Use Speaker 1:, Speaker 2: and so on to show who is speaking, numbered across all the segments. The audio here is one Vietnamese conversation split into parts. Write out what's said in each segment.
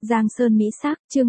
Speaker 1: Giang Sơn Mỹ Sắc, chương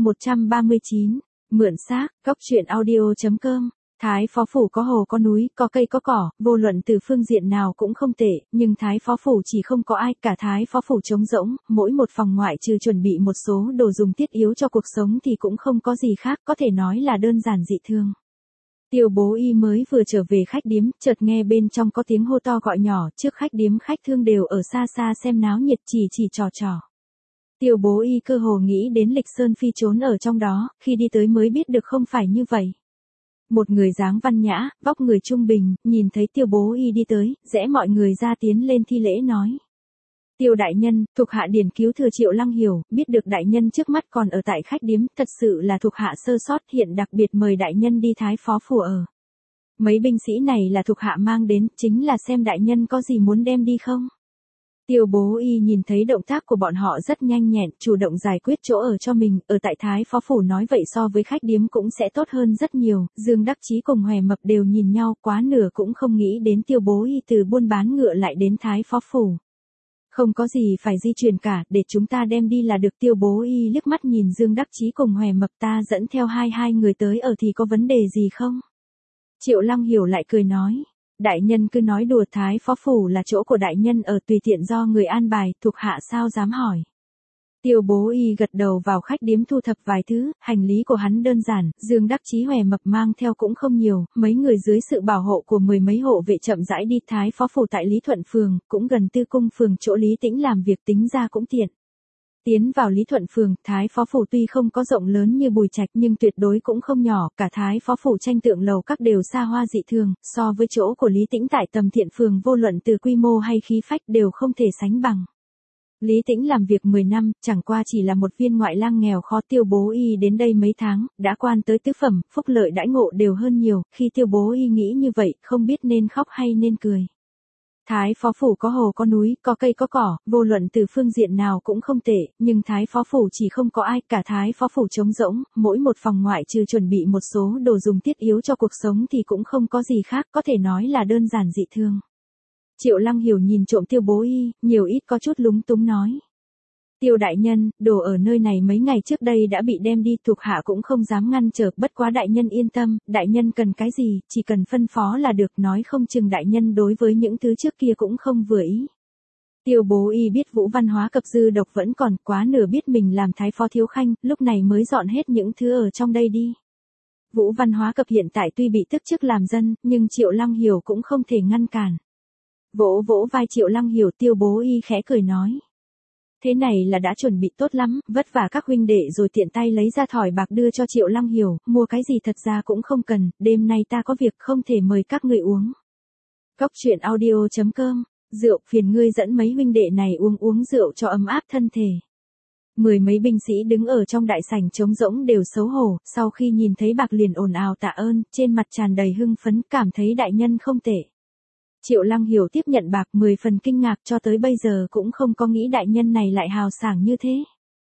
Speaker 1: 139, mượn xác, góc truyện audio.com. Thái Phó Phủ có hồ có núi, có cây có cỏ, vô luận từ phương diện nào cũng không tệ, nhưng Thái Phó Phủ chỉ không có ai, cả Thái Phó Phủ trống rỗng, mỗi một phòng ngoại trừ chuẩn bị một số đồ dùng thiết yếu cho cuộc sống thì cũng không có gì khác, có thể nói là đơn giản dị thương. Tiêu Bố Y mới vừa trở về khách điếm, chợt nghe bên trong có tiếng hô to gọi nhỏ, trước khách điếm khách thương đều ở xa xa xem náo nhiệt chỉ trò. Tiêu Bố Y cơ hồ nghĩ đến Lịch Sơn Phi trốn ở trong đó, khi đi tới mới biết được không phải như vậy. Một người dáng văn nhã, vóc người trung bình, nhìn thấy Tiêu Bố Y đi tới, rẽ mọi người ra tiến lên thi lễ nói. Tiêu đại nhân, thuộc hạ điển cứu thừa Triệu Lăng Hiểu, biết được đại nhân trước mắt còn ở tại khách điếm, thật sự là thuộc hạ sơ sót, hiện đặc biệt mời đại nhân đi Thái Phó Phủ ở. Mấy binh sĩ này là thuộc hạ mang đến, chính là xem đại nhân có gì muốn đem đi không? Tiêu Bố Y nhìn thấy động tác của bọn họ rất nhanh nhẹn, chủ động giải quyết chỗ ở cho mình, ở tại Thái Phó Phủ nói vậy so với khách điếm cũng sẽ tốt hơn rất nhiều, Dương Đắc Chí cùng Hòe Mập đều nhìn nhau, quá nửa cũng không nghĩ đến Tiêu Bố Y từ buôn bán ngựa lại đến Thái Phó Phủ. Không có gì phải di chuyển cả, để chúng ta đem đi là được. Tiêu Bố Y liếc mắt nhìn Dương Đắc Chí cùng Hòe Mập, ta dẫn theo hai người tới ở thì có vấn đề gì không? Triệu Lăng Hiểu lại cười nói. Đại nhân cứ nói đùa, Thái Phó Phủ là chỗ của đại nhân ở, tùy tiện do người an bài, thuộc hạ sao dám hỏi. Tiêu Bố Y gật đầu vào khách điếm thu thập vài thứ, hành lý của hắn đơn giản, Dương Đắc Chí Hòe Mập mang theo cũng không nhiều, mấy người dưới sự bảo hộ của mười mấy hộ vệ chậm rãi đi. Thái Phó Phủ tại Lý Thuận Phường, cũng gần Tư Cung Phường chỗ Lý Tĩnh làm việc, tính ra cũng tiện. Tiến vào Lý Thuận Phường, Thái Phó Phủ tuy không có rộng lớn như Bùi Trạch nhưng tuyệt đối cũng không nhỏ, cả Thái Phó Phủ tranh tượng lầu các đều xa hoa dị thường, so với chỗ của Lý Tĩnh tại Tầm Thiện Phường vô luận từ quy mô hay khí phách đều không thể sánh bằng. Lý Tĩnh làm việc 10 năm, chẳng qua chỉ là một viên ngoại lang nghèo khó. Tiêu Bố Y đến đây mấy tháng, đã quan tới tứ phẩm, phúc lợi đãi ngộ đều hơn nhiều, khi Tiêu Bố Y nghĩ như vậy, không biết nên khóc hay nên cười. Thái Phó Phủ có hồ có núi, có cây có cỏ, vô luận từ phương diện nào cũng không tệ, nhưng Thái Phó Phủ chỉ không có ai, cả Thái Phó Phủ trống rỗng, mỗi một phòng ngoại trừ chuẩn bị một số đồ dùng thiết yếu cho cuộc sống thì cũng không có gì khác, có thể nói là đơn giản dị thương. Triệu Lăng Hiểu nhìn trộm Tiêu Bố Y, nhiều ít có chút lúng túng nói. Tiêu đại nhân, đồ ở nơi này mấy ngày trước đây đã bị đem đi, thuộc hạ cũng không dám ngăn trở, bất quá đại nhân yên tâm, đại nhân cần cái gì, chỉ cần phân phó là được, nói không chừng đại nhân đối với những thứ trước kia cũng không vừa ý. Tiêu Bố Y biết Vũ Văn Hóa Cập dư độc vẫn còn, quá nửa biết mình làm Thái Phó Thiếu Khanh, lúc này mới dọn hết những thứ ở trong đây đi. Vũ Văn Hóa Cập hiện tại tuy bị tức chức làm dân, nhưng Triệu Lăng Hiểu cũng không thể ngăn cản. Vỗ vai Triệu Lăng Hiểu, Tiêu Bố Y khẽ cười nói. Thế này là đã chuẩn bị tốt lắm, vất vả các huynh đệ rồi, tiện tay lấy ra thỏi bạc đưa cho Triệu Lăng Hiểu, mua cái gì thật ra cũng không cần, đêm nay ta có việc không thể mời các người uống. Góc truyện audio.com, rượu, phiền ngươi dẫn mấy huynh đệ này uống rượu cho ấm áp thân thể. Mười mấy binh sĩ đứng ở trong đại sảnh trống rỗng đều xấu hổ, sau khi nhìn thấy bạc liền ồn ào tạ ơn, trên mặt tràn đầy hưng phấn, cảm thấy đại nhân không tệ. Triệu Lăng Hiểu tiếp nhận bạc 10 phần kinh ngạc, cho tới bây giờ cũng không có nghĩ đại nhân này lại hào sảng như thế.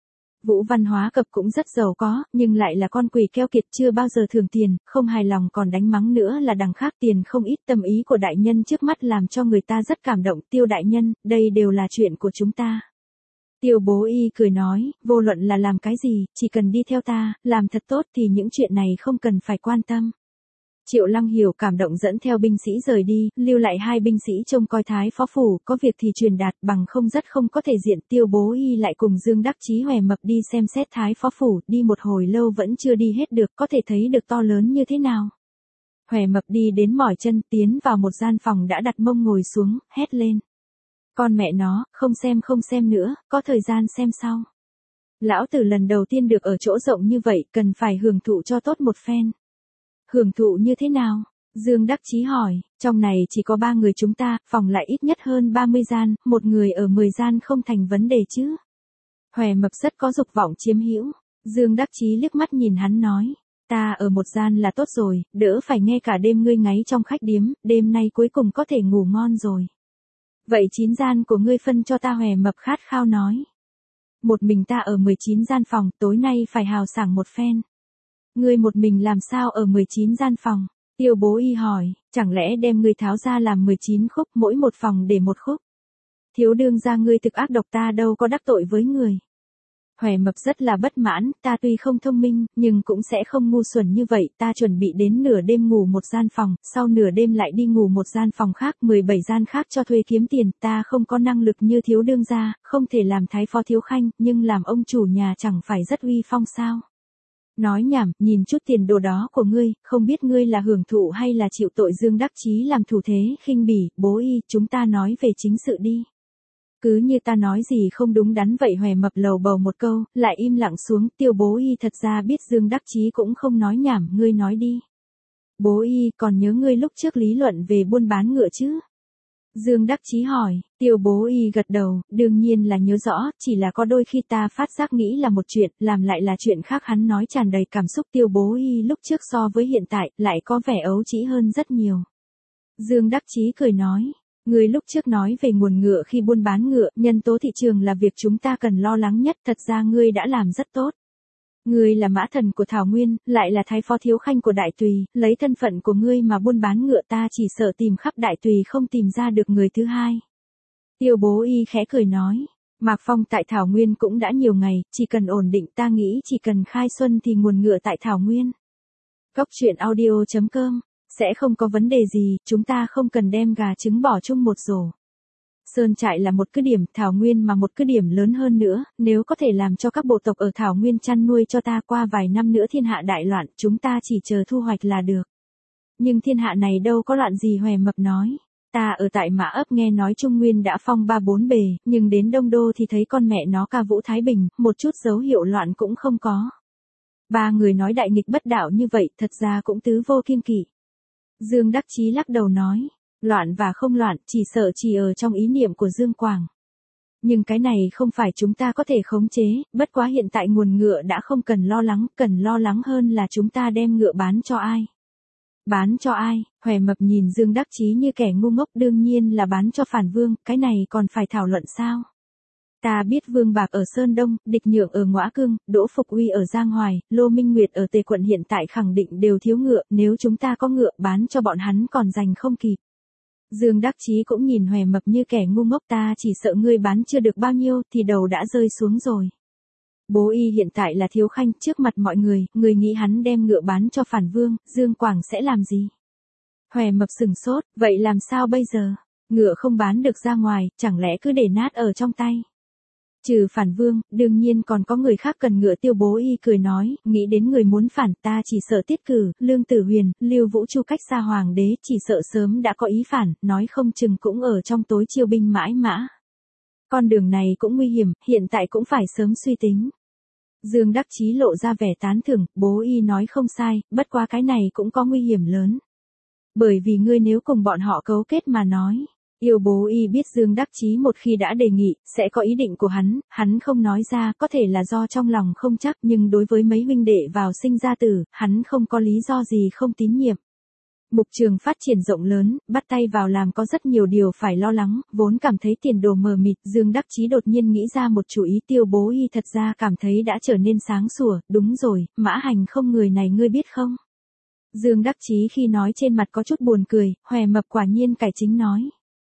Speaker 1: Vũ Văn Hóa Cập cũng rất giàu có, nhưng lại là con quỷ keo kiệt, chưa bao giờ thưởng tiền, không hài lòng còn đánh mắng nữa là đằng khác, tiền không ít, tâm ý của đại nhân trước mắt làm cho người ta rất cảm động. Tiêu đại nhân, đây đều là chuyện của chúng ta. Tiêu Bố Y cười nói, vô luận là làm cái gì, chỉ cần đi theo ta, làm thật tốt thì những chuyện này không cần phải quan tâm. Triệu Lăng Hiểu cảm động dẫn theo binh sĩ rời đi, lưu lại hai binh sĩ trông coi Thái Phó Phủ, có việc thì truyền đạt, bằng không rất không có thể diện. Tiêu Bố Y lại cùng Dương Đắc Chí Hòe Mập đi xem xét Thái Phó Phủ, đi một hồi lâu vẫn chưa đi hết được, có thể thấy được to lớn như thế nào. Hòe Mập đi đến mỏi chân, tiến vào một gian phòng đã đặt mông ngồi xuống, hét lên. Con mẹ nó, không xem nữa, có thời gian xem sau. Lão tử lần đầu tiên được ở chỗ rộng như vậy, cần phải hưởng thụ cho tốt một phen. Hưởng thụ như thế nào? Dương Đắc Chí hỏi, trong này chỉ có 3 người chúng ta, phòng lại ít nhất hơn 30 gian, một người ở 10 gian không thành vấn đề chứ. Hòe Mập rất có dục vọng chiếm hữu. Dương Đắc Chí liếc mắt nhìn hắn nói, ta ở một gian là tốt rồi, đỡ phải nghe cả đêm ngươi ngáy trong khách điếm, đêm nay cuối cùng có thể ngủ ngon rồi. Vậy 9 gian của ngươi phân cho ta, Hòe Mập khát khao nói. Một mình ta ở 19 gian phòng, tối nay phải hào sảng một phen. Ngươi một mình làm sao ở 19 gian phòng? Tiêu Bố Y hỏi, chẳng lẽ đem ngươi tháo ra làm 19 khúc, mỗi một phòng để một khúc? Thiếu đương gia ngươi thực ác độc, ta đâu có đắc tội với người. Hòe Mập rất là bất mãn, ta tuy không thông minh, nhưng cũng sẽ không ngu xuẩn như vậy, ta chuẩn bị đến nửa đêm ngủ một gian phòng, sau nửa đêm lại đi ngủ một gian phòng khác, 17 gian khác cho thuê kiếm tiền, ta không có năng lực như thiếu đương gia, không thể làm thái phó thiếu khanh, nhưng làm ông chủ nhà chẳng phải rất uy phong sao. Nói nhảm, nhìn chút tiền đồ đó của ngươi, không biết ngươi là hưởng thụ hay là chịu tội. Dương Đắc Chí làm thủ thế, khinh bỉ, bố y, chúng ta nói về chính sự đi. Cứ như ta nói gì không đúng đắn vậy. Hòe Mập lầu bầu một câu, lại im lặng xuống. Tiêu bố y thật ra biết Dương Đắc Chí cũng không nói nhảm, ngươi nói đi. Bố y, còn nhớ ngươi lúc trước lý luận về buôn bán ngựa chứ? Dương Đắc Chí hỏi, Tiêu bố y gật đầu, đương nhiên là nhớ rõ, chỉ là có đôi khi ta phát giác nghĩ là một chuyện, làm lại là chuyện khác. Hắn nói tràn đầy cảm xúc. Tiêu bố y lúc trước so với hiện tại, lại có vẻ ấu trĩ hơn rất nhiều. Dương Đắc Chí cười nói, người lúc trước nói về nguồn ngựa khi buôn bán ngựa, nhân tố thị trường là việc chúng ta cần lo lắng nhất, thật ra ngươi đã làm rất tốt. Ngươi là mã thần của Thảo Nguyên, lại là thái phó thiếu khanh của Đại Tùy, lấy thân phận của ngươi mà buôn bán ngựa, ta chỉ sợ tìm khắp Đại Tùy không tìm ra được người thứ hai. Tiêu bố y khẽ cười nói, Mạc Phong tại Thảo Nguyên cũng đã nhiều ngày, chỉ cần ổn định, ta nghĩ chỉ cần khai xuân thì nguồn ngựa tại Thảo Nguyên. Cốc truyện audio.com, sẽ không có vấn đề gì, chúng ta không cần đem gà trứng bỏ chung một rổ. Sơn Trại là một cứ điểm, Thảo Nguyên mà một cứ điểm lớn hơn nữa, nếu có thể làm cho các bộ tộc ở Thảo Nguyên chăn nuôi cho ta, qua vài năm nữa thiên hạ đại loạn, chúng ta chỉ chờ thu hoạch là được. Nhưng thiên hạ này đâu có loạn gì. Hòe Mập nói, ta ở tại Mã Ấp nghe nói Trung Nguyên đã phong 3-4 bề, nhưng đến Đông Đô thì thấy con mẹ nó ca vũ Thái Bình, một chút dấu hiệu loạn cũng không có. Ba người nói đại nghịch bất đạo như vậy, thật ra cũng tứ vô kiêng kỵ. Dương Đắc Chí lắc đầu nói, loạn và không loạn, chỉ sợ chỉ ở trong ý niệm của Dương Quảng. Nhưng cái này không phải chúng ta có thể khống chế, bất quá hiện tại nguồn ngựa đã không cần lo lắng hơn là chúng ta đem ngựa bán cho ai. Bán cho ai? Hòe Mập nhìn Dương Đắc Chí như kẻ ngu ngốc, đương nhiên là bán cho Phản Vương, cái này còn phải thảo luận sao? Ta biết Vương Bạc ở Sơn Đông, Địch Nhượng ở Ngõa Cương, Đỗ Phục Uy ở Giang Hoài, Lô Minh Nguyệt ở Tề Quận hiện tại khẳng định đều thiếu ngựa, nếu chúng ta có ngựa bán cho bọn hắn còn giành không kịp. Dương Đắc Chí cũng nhìn Hòe Mập như kẻ ngu ngốc, ta chỉ sợ ngươi bán chưa được bao nhiêu thì đầu đã rơi xuống rồi. Bố y hiện tại là thiếu khanh, trước mặt mọi người, người nghĩ hắn đem ngựa bán cho Phản Vương, Dương Quảng sẽ làm gì? Hòe Mập sừng sốt, vậy làm sao bây giờ? Ngựa không bán được ra ngoài, chẳng lẽ cứ để nát ở trong tay? Trừ Phản Vương, đương nhiên còn có người khác cần ngựa. Tiêu bố y cười nói, nghĩ đến người muốn phản, ta chỉ sợ Tiết Cử, Lương Tử Huyền, Lưu Vũ Chu cách xa hoàng đế, chỉ sợ sớm đã có ý phản, nói không chừng cũng ở trong tối chiêu binh mãi mã. Con đường này cũng nguy hiểm, hiện tại cũng phải sớm suy tính. Dương Đắc Chí lộ ra vẻ tán thưởng, bố y nói không sai, bất quá cái này cũng có nguy hiểm lớn. Bởi vì ngươi nếu cùng bọn họ cấu kết mà nói. Yêu bố y biết Dương Đắc Chí một khi đã đề nghị, sẽ có ý định của hắn không nói ra, có thể là do trong lòng không chắc, nhưng đối với mấy huynh đệ vào sinh ra tử, hắn không có lý do gì không tín nhiệm. Mục trường phát triển rộng lớn, bắt tay vào làm có rất nhiều điều phải lo lắng, vốn cảm thấy tiền đồ mờ mịt, Dương Đắc Chí đột nhiên nghĩ ra một chủ ý. Tiêu bố y thật ra cảm thấy đã trở nên sáng sủa, đúng rồi, Mã Hành không người này ngươi biết không? Dương Đắc Chí khi nói trên mặt có chút buồn cười, Hòe Mập quả nhiên cải chính nói.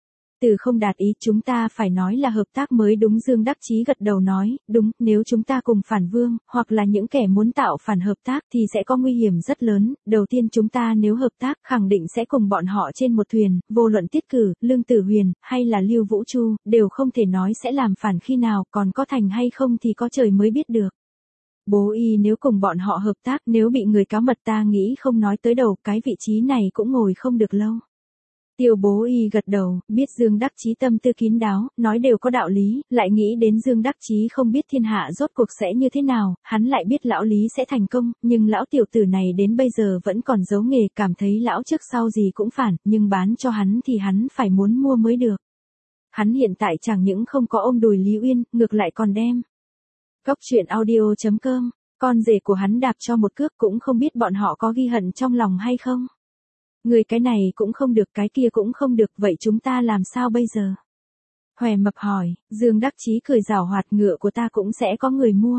Speaker 1: Từ không đạt ý, chúng ta phải nói là hợp tác mới đúng. Dương Đắc Chí gật đầu nói, đúng, nếu chúng ta cùng Phản Vương, hoặc là những kẻ muốn tạo phản hợp tác thì sẽ có nguy hiểm rất lớn. Đầu tiên chúng ta nếu hợp tác, khẳng định sẽ cùng bọn họ trên một thuyền, vô luận Tiết Cử, Lương Tử Huyền, hay là Lưu Vũ Chu, đều không thể nói sẽ làm phản khi nào, còn có thành hay không thì có trời mới biết được. Bố y nếu cùng bọn họ hợp tác, nếu bị người cáo mật ta nghĩ không nói tới đầu, cái vị trí này cũng ngồi không được lâu. Tiêu bố y gật đầu, biết Dương Đắc Chí tâm tư kín đáo, nói đều có đạo lý, lại nghĩ đến Dương Đắc Chí không biết thiên hạ rốt cuộc sẽ như thế nào, hắn lại biết lão Lý sẽ thành công, nhưng lão tiểu tử này đến bây giờ vẫn còn giấu nghề, cảm thấy lão trước sau gì cũng phản, nhưng bán cho hắn thì hắn phải muốn mua mới được. Hắn hiện tại chẳng những không có ôm đùi Lý Uyên, ngược lại còn đem. Cốc truyện audio.com, con rể của hắn đạp cho một cước, cũng không biết bọn họ có ghi hận trong lòng hay không. Người cái này cũng không được, cái kia cũng không được, vậy chúng ta làm sao bây giờ? Hòe Mập hỏi. Dương Đắc Chí cười giảo hoạt, ngựa của ta cũng sẽ có người mua.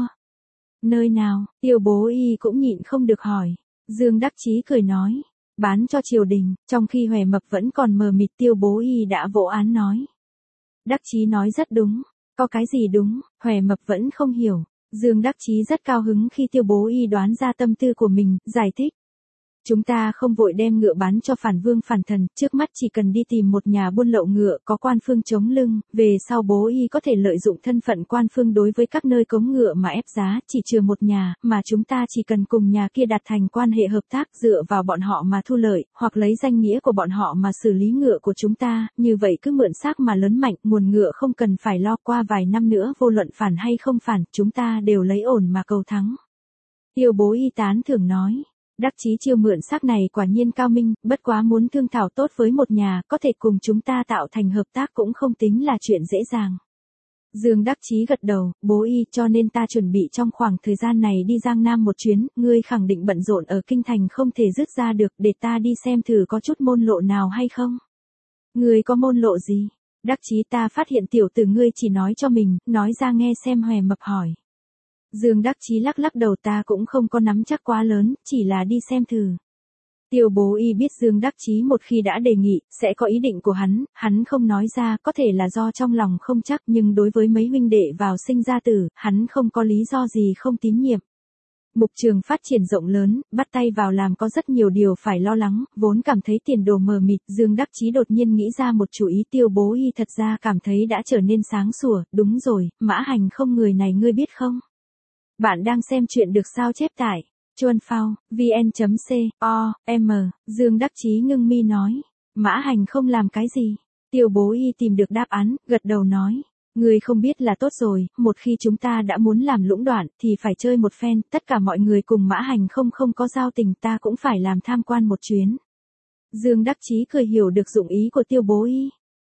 Speaker 1: Nơi nào? Tiêu bố y cũng nhịn không được hỏi. Dương Đắc Chí cười nói, bán cho triều đình. Trong khi Hòe Mập vẫn còn mờ mịt, Tiêu bố y đã vỗ án nói. Đắc Chí nói rất đúng. Có cái gì đúng? Hòe Mập vẫn không hiểu. Dương Đắc Chí rất cao hứng khi Tiêu Bố Y đoán ra tâm tư của mình, giải thích. Chúng ta không vội đem ngựa bán cho phản vương phản thần, trước mắt chỉ cần đi tìm một nhà buôn lậu ngựa có quan phương chống lưng, về sau Bố Y có thể lợi dụng thân phận quan phương đối với các nơi cống ngựa mà ép giá, chỉ trừ một nhà, mà chúng ta chỉ cần cùng nhà kia đạt thành quan hệ hợp tác dựa vào bọn họ mà thu lợi, hoặc lấy danh nghĩa của bọn họ mà xử lý ngựa của chúng ta, như vậy cứ mượn xác mà lớn mạnh, nguồn ngựa không cần phải lo, qua vài năm nữa vô luận phản hay không phản, chúng ta đều lấy ổn mà cầu thắng. Tiêu Bố Y tán thưởng nói. Đắc Chí chiêu mượn xác này quả nhiên cao minh, bất quá muốn thương thảo tốt với một nhà, có thể cùng chúng ta tạo thành hợp tác cũng không tính là chuyện dễ dàng. Dương Đắc Chí gật đầu, Bố Y, cho nên ta chuẩn bị trong khoảng thời gian này đi Giang Nam một chuyến, ngươi khẳng định bận rộn ở kinh thành không thể dứt ra được, để ta đi xem thử có chút môn lộ nào hay không. Ngươi có môn lộ gì? Đắc Chí, ta phát hiện tiểu tử ngươi chỉ nói cho mình, nói ra nghe xem. Hòe Mập hỏi. Dương Đắc Chí lắc lắc đầu, ta cũng không có nắm chắc quá lớn, chỉ là đi xem thử. Tiêu Bố Y biết Dương Đắc Chí một khi đã đề nghị, sẽ có ý định của hắn không nói ra, có thể là do trong lòng không chắc, nhưng đối với mấy huynh đệ vào sinh ra tử, hắn không có lý do gì không tín nhiệm. Mục trường phát triển rộng lớn, bắt tay vào làm có rất nhiều điều phải lo lắng, vốn cảm thấy tiền đồ mờ mịt, Dương Đắc Chí đột nhiên nghĩ ra một chủ ý. Tiêu Bố Y thật ra cảm thấy đã trở nên sáng sủa, đúng rồi, Mã Hành không người này ngươi biết không? Bạn đang xem chuyện được sao chép tải. Chuan Phao, vn.com, Dương Đắc Chí ngưng mi nói. Mã Hành không làm cái gì? Tiêu Bố Y tìm được đáp án, gật đầu nói. Người không biết là tốt rồi, một khi chúng ta đã muốn làm lũng đoạn, thì phải chơi một phen, tất cả mọi người cùng Mã Hành không có giao tình, ta cũng phải làm tham quan một chuyến. Dương Đắc Chí cười hiểu được dụng ý của Tiêu Bố Y.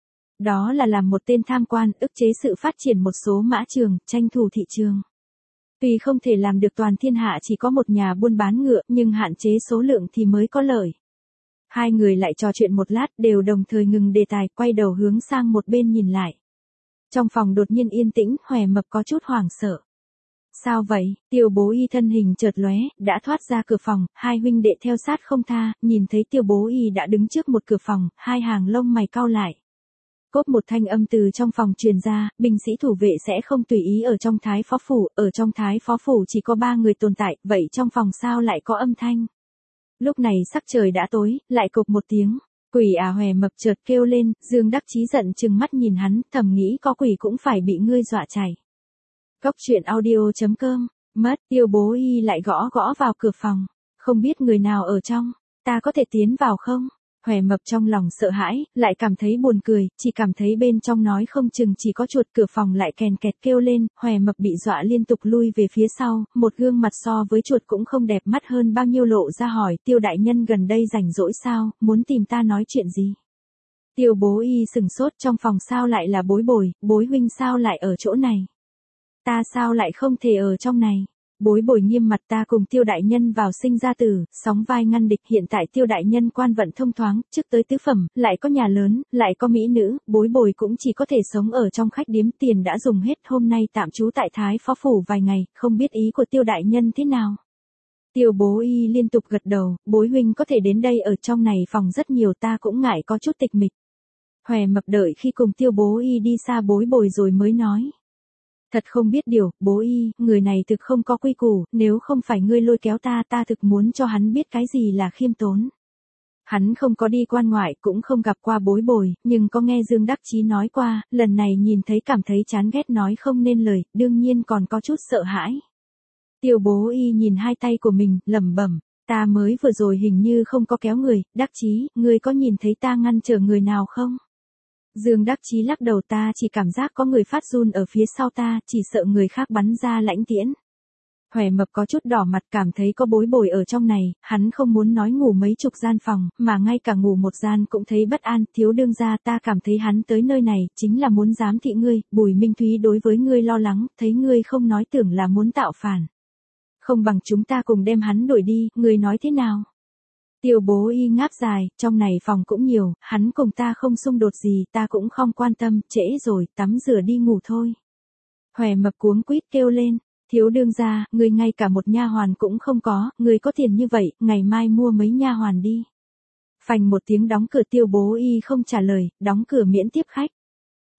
Speaker 1: Đó là làm một tên tham quan, ức chế sự phát triển một số mã trường, tranh thủ thị trường. Tuy không thể làm được toàn thiên hạ chỉ có một nhà buôn bán ngựa, nhưng hạn chế số lượng thì mới có lợi. Hai người lại trò chuyện một lát, đều đồng thời ngừng đề tài, quay đầu hướng sang một bên nhìn lại. Trong phòng đột nhiên yên tĩnh, Hòe Mập có chút hoảng sợ. Sao vậy? Tiêu Bố Y thân hình chợt lóe, đã thoát ra cửa phòng, hai huynh đệ theo sát không tha, nhìn thấy Tiêu Bố Y đã đứng trước một cửa phòng, hai hàng lông mày cau lại. Cốp một thanh âm từ trong phòng truyền ra, binh sĩ thủ vệ sẽ không tùy ý ở trong Thái Phó Phủ, ở trong Thái Phó Phủ chỉ có 3 người tồn tại, vậy trong phòng sao lại có âm thanh? Lúc này sắc trời đã tối, lại cộp một tiếng. Quỷ à! Hòe Mập chợt kêu lên, Dương Đắc Chí giận chừng mắt nhìn hắn, thầm nghĩ có quỷ cũng phải bị ngươi dọa chạy. Cốc truyện audio.com, mất. Tiêu Bố Y lại gõ vào cửa phòng. Không biết người nào ở trong, ta có thể tiến vào không? Hòe Mập trong lòng sợ hãi, lại cảm thấy buồn cười, chỉ cảm thấy bên trong nói không chừng chỉ có chuột. Cửa phòng lại kèn kẹt kêu lên, Hòe Mập bị dọa liên tục lui về phía sau, một gương mặt so với chuột cũng không đẹp mắt hơn bao nhiêu lộ ra hỏi, Tiêu đại nhân gần đây rảnh rỗi sao, muốn tìm ta nói chuyện gì? Tiêu Bố Y sừng sốt, trong phòng sao lại là Bối huynh sao lại ở chỗ này? Ta sao lại không thể ở trong này? Bối nghiêm mặt, ta cùng Tiêu đại nhân vào sinh ra tử, sóng vai ngăn địch, hiện tại Tiêu đại nhân quan vận thông thoáng, trước tới tứ phẩm, lại có nhà lớn, lại có mỹ nữ, Bối cũng chỉ có thể sống ở trong khách điếm, tiền đã dùng hết, hôm nay tạm trú tại Thái Phó Phủ vài ngày, không biết ý của Tiêu đại nhân thế nào? Tiêu Bố Y liên tục gật đầu, Bối huynh có thể đến đây, ở trong này phòng rất nhiều, ta cũng ngại có chút tịch mịch. Hòe Mập đợi khi cùng Tiêu Bố Y đi xa Bối rồi mới nói. Thật không biết điều, Bố Y, người này thực không có quy củ, nếu không phải ngươi lôi kéo ta thực muốn cho hắn biết cái gì là khiêm tốn. Hắn không có đi quan ngoại, cũng không gặp qua Bối, nhưng có nghe Dương Đắc Chí nói qua, lần này nhìn thấy cảm thấy chán ghét nói không nên lời, đương nhiên còn có chút sợ hãi. Tiêu Bố Y nhìn hai tay của mình, lẩm bẩm, ta mới vừa rồi hình như không có kéo người, Đắc Chí, ngươi có nhìn thấy ta ngăn trở người nào không? Dương Đắc Chí lắc đầu, ta chỉ cảm giác có người phát run ở phía sau ta, chỉ sợ người khác bắn ra lãnh tiễn. Hòe Mập có chút đỏ mặt, cảm thấy có Bối ở trong này, hắn không muốn nói ngủ mấy chục gian phòng, mà ngay cả ngủ một gian cũng thấy bất an. Thiếu đương gia, ta cảm thấy hắn tới nơi này, chính là muốn giám thị ngươi, Bùi Minh Thúy đối với ngươi lo lắng, thấy ngươi không nói tưởng là muốn tạo phản. Không bằng chúng ta cùng đem hắn đuổi đi, ngươi nói thế nào? Tiêu Bố Y ngáp dài, trong này phòng cũng nhiều, hắn cùng ta không xung đột gì, ta cũng không quan tâm, trễ rồi, tắm rửa đi ngủ thôi. Hòe Mập cuống quýt kêu lên, thiếu đương gia, ngươi ngay cả một nha hoàn cũng không có, ngươi có tiền như vậy, ngày mai mua mấy nha hoàn đi. Phành một tiếng đóng cửa, Tiêu Bố Y không trả lời, đóng cửa miễn tiếp khách.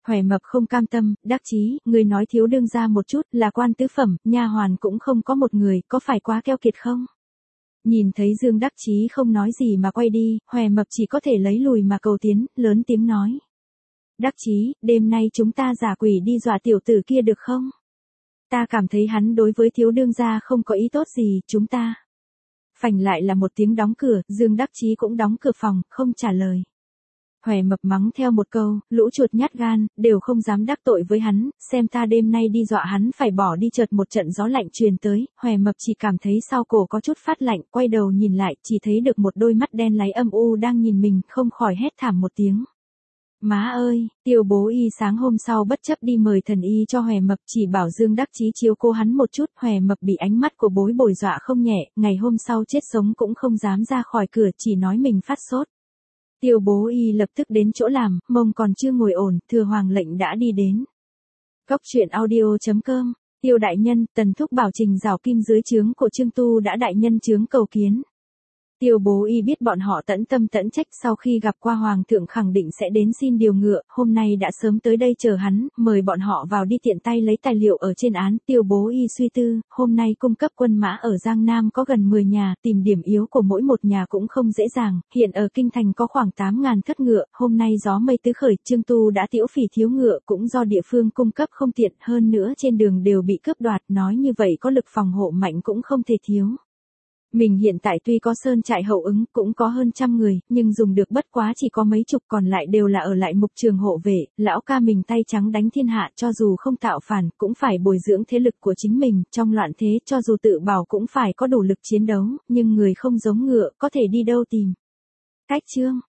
Speaker 1: Hoè Mập không cam tâm, đắc chí, người nói thiếu đương gia một chút, là quan tứ phẩm, nha hoàn cũng không có một người, có phải quá keo kiệt không? Nhìn thấy Dương Đắc Chí không nói gì mà quay đi, Hoè Mập chỉ có thể lấy lùi mà cầu tiến, lớn tiếng nói. Đắc Chí, đêm nay chúng ta giả quỷ đi dọa tiểu tử kia được không? Ta cảm thấy hắn đối với thiếu đương gia không có ý tốt gì, chúng ta. Phành lại là một tiếng đóng cửa, Dương Đắc Chí cũng đóng cửa phòng, không trả lời. Hoè Mập mắng theo một câu, lũ chuột nhát gan, đều không dám đắc tội với hắn, xem ta đêm nay đi dọa hắn phải bỏ đi. Chợt một trận gió lạnh truyền tới, Hoè Mập chỉ cảm thấy sau cổ có chút phát lạnh, quay đầu nhìn lại, chỉ thấy được một đôi mắt đen láy âm u đang nhìn mình, không khỏi hét thảm một tiếng. Má ơi, Tiêu Bố Y sáng hôm sau bất chấp đi mời thần y cho Hoè Mập, chỉ bảo Dương Đắc Chí chiếu cố hắn một chút. Hoè Mập bị ánh mắt của Bối Bồi dọa không nhẹ, ngày hôm sau chết sống cũng không dám ra khỏi cửa, chỉ nói mình phát sốt. Tiêu Bố Y lập tức đến chỗ làm, mông còn chưa ngồi ổn, thừa hoàng lệnh đã đi đến. Cốc truyện audio.com, Tiêu đại nhân, Tần thúc bảo Trình Giảo Kim dưới trướng của Trương Tu đã đại nhân chướng cầu kiến. Tiêu Bố Y biết bọn họ tẫn tâm tẫn trách, sau khi gặp qua hoàng thượng khẳng định sẽ đến xin điều ngựa, hôm nay đã sớm tới đây chờ hắn, mời bọn họ vào đi tiện tay lấy tài liệu ở trên án. Tiêu Bố Y suy tư, hôm nay cung cấp quân mã ở Giang Nam có gần 10 nhà, tìm điểm yếu của mỗi một nhà cũng không dễ dàng, hiện ở kinh thành có khoảng 8.000 thất ngựa, hôm nay gió mây tứ khởi, Trương Tu đã tiễu phỉ thiếu ngựa, cũng do địa phương cung cấp không tiện, hơn nữa trên đường đều bị cướp đoạt, nói như vậy có lực phòng hộ mạnh cũng không thể thiếu. Mình hiện tại tuy có sơn trại hậu ứng, cũng có hơn 100 người, nhưng dùng được bất quá chỉ có mấy chục, còn lại đều là ở lại mục trường hộ vệ. Lão ca mình tay trắng đánh thiên hạ, cho dù không tạo phản, cũng phải bồi dưỡng thế lực của chính mình, trong loạn thế, cho dù tự bảo cũng phải có đủ lực chiến đấu, nhưng người không giống ngựa, có thể đi đâu tìm. Cách chương